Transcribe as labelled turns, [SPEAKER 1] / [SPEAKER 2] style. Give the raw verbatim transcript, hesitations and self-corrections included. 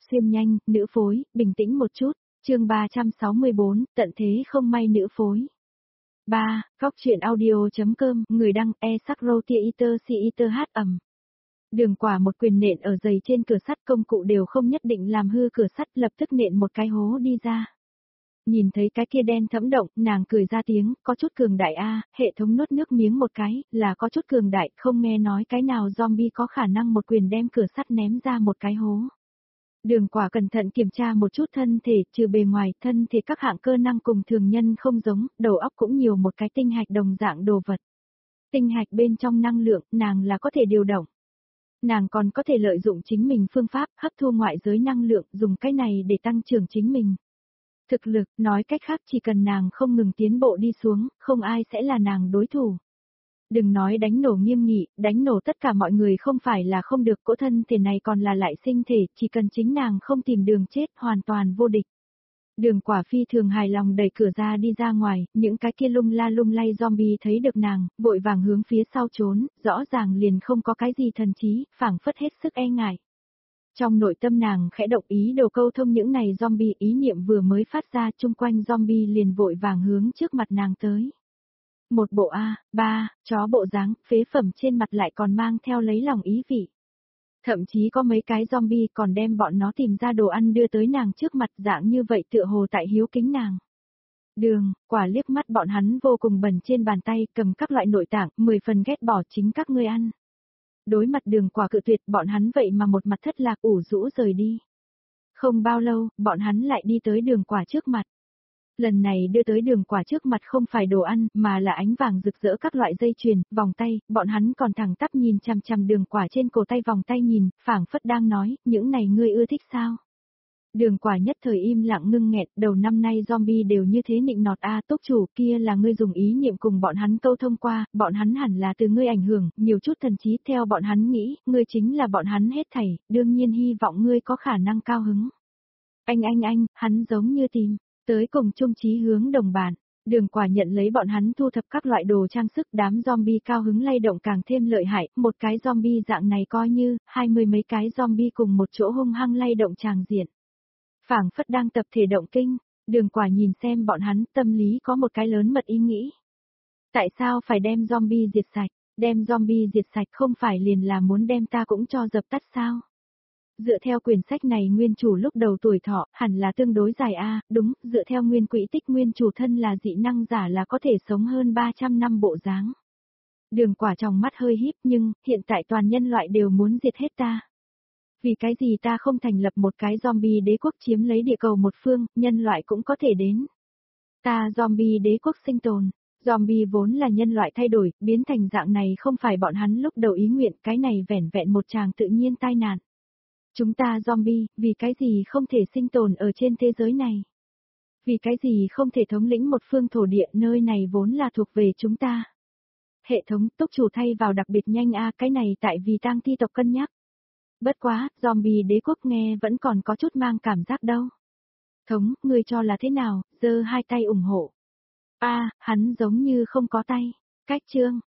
[SPEAKER 1] xuyên nhanh, nữ phối, bình tĩnh một chút, chương ba trăm sáu mươi bốn, tận thế không may nữ phối. ba. Góc truyện audio.com, người đăng, e sắc rô tia iter si iter hát ẩm. Đường Quả một quyền nện ở giày trên cửa sắt, công cụ đều không nhất định làm hư cửa sắt, lập tức nện một cái hố đi ra. Nhìn thấy cái kia đen thẫm động, nàng cười ra tiếng, có chút cường đại a, hệ thống nuốt nước miếng một cái, là có chút cường đại, không nghe nói cái nào zombie có khả năng một quyền đem cửa sắt ném ra một cái hố. Đường Quả cẩn thận kiểm tra một chút thân thể, trừ bề ngoài, thân thể các hạng cơ năng cùng thường nhân không giống, đầu óc cũng nhiều một cái tinh hạch đồng dạng đồ vật. Tinh hạch bên trong năng lượng, nàng là có thể điều động. Nàng còn có thể lợi dụng chính mình phương pháp, hấp thu ngoại giới năng lượng, dùng cái này để tăng trưởng chính mình. Thực lực, nói cách khác chỉ cần nàng không ngừng tiến bộ đi xuống, không ai sẽ là nàng đối thủ. Đừng nói đánh nổ nghiêm nghị, đánh nổ tất cả mọi người không phải là không được, cỗ thân thể này còn là lại sinh thể, chỉ cần chính nàng không tìm đường chết, hoàn toàn vô địch. Đường Quả phi thường hài lòng đẩy cửa ra đi ra ngoài, những cái kia lung la lung lay zombie thấy được nàng, vội vàng hướng phía sau trốn, rõ ràng liền không có cái gì thần trí, phảng phất hết sức e ngại. Trong nội tâm nàng khẽ động ý đồ câu thông những này zombie, ý niệm vừa mới phát ra, chung quanh zombie liền vội vàng hướng trước mặt nàng tới. Một bộ A, ba, chó bộ dáng, phế phẩm trên mặt lại còn mang theo lấy lòng ý vị. Thậm chí có mấy cái zombie còn đem bọn nó tìm ra đồ ăn đưa tới nàng trước mặt, dạng như vậy tựa hồ tại hiếu kính nàng. Đường, Quả liếc mắt bọn hắn vô cùng bẩn trên bàn tay, cầm các loại nội tạng, mười phần ghét bỏ chính các ngươi ăn. Đối mặt Đường Quả cự tuyệt, bọn hắn vậy mà một mặt thất lạc ủ rũ rời đi. Không bao lâu, bọn hắn lại đi tới Đường Quả trước mặt. Lần này đưa tới Đường Quả trước mặt không phải đồ ăn, mà là ánh vàng rực rỡ các loại dây chuyền, vòng tay, bọn hắn còn thẳng tắp nhìn chằm chằm Đường Quả trên cổ tay vòng tay nhìn, phảng phất đang nói, những này ngươi ưa thích sao? Đường Quả nhất thời im lặng ngưng nghẹn, đầu năm nay zombie đều như thế nịnh nọt a, túc chủ, kia là ngươi dùng ý niệm cùng bọn hắn câu thông qua, bọn hắn hẳn là từ ngươi ảnh hưởng, nhiều chút thần trí, theo bọn hắn nghĩ, ngươi chính là bọn hắn hết thảy, đương nhiên hy vọng ngươi có khả năng cao hứng. Anh anh anh, hắn giống như tìm tới cùng chung chí hướng đồng bạn. Đường Quả nhận lấy bọn hắn thu thập các loại đồ trang sức, đám zombie cao hứng lay động càng thêm lợi hại, một cái zombie dạng này coi như, hai mươi mấy cái zombie cùng một chỗ hung hăng lay động tràng diện. Phảng phất đang tập thể động kinh, Đường Quả nhìn xem bọn hắn, tâm lý có một cái lớn mật ý nghĩ. Tại sao phải đem zombie diệt sạch, đem zombie diệt sạch không phải liền là muốn đem ta cũng cho dập tắt sao? Dựa theo quyển sách này nguyên chủ lúc đầu tuổi thọ, hẳn là tương đối dài a, đúng, dựa theo nguyên quỹ tích nguyên chủ thân là dị năng giả là có thể sống hơn ba trăm năm bộ dáng. Đường Quả trong mắt hơi híp nhưng, hiện tại toàn nhân loại đều muốn diệt hết ta. Vì cái gì ta không thành lập một cái zombie đế quốc chiếm lấy địa cầu một phương, nhân loại cũng có thể đến. Ta zombie đế quốc sinh tồn, zombie vốn là nhân loại thay đổi, biến thành dạng này không phải bọn hắn lúc đầu ý nguyện, cái này vẻn vẹn một tràng tự nhiên tai nạn. Chúng ta zombie, vì cái gì không thể sinh tồn ở trên thế giới này? Vì cái gì không thể thống lĩnh một phương thổ địa, nơi này vốn là thuộc về chúng ta? Hệ thống túc chủ thay vào đặc biệt nhanh a, cái này tại vì tang thi tộc cân nhắc. Bất quá, zombie đế quốc nghe vẫn còn có chút mang cảm giác đâu. Thống, ngươi cho là thế nào, giơ hai tay ủng hộ. A, hắn giống như không có tay. Cách chương,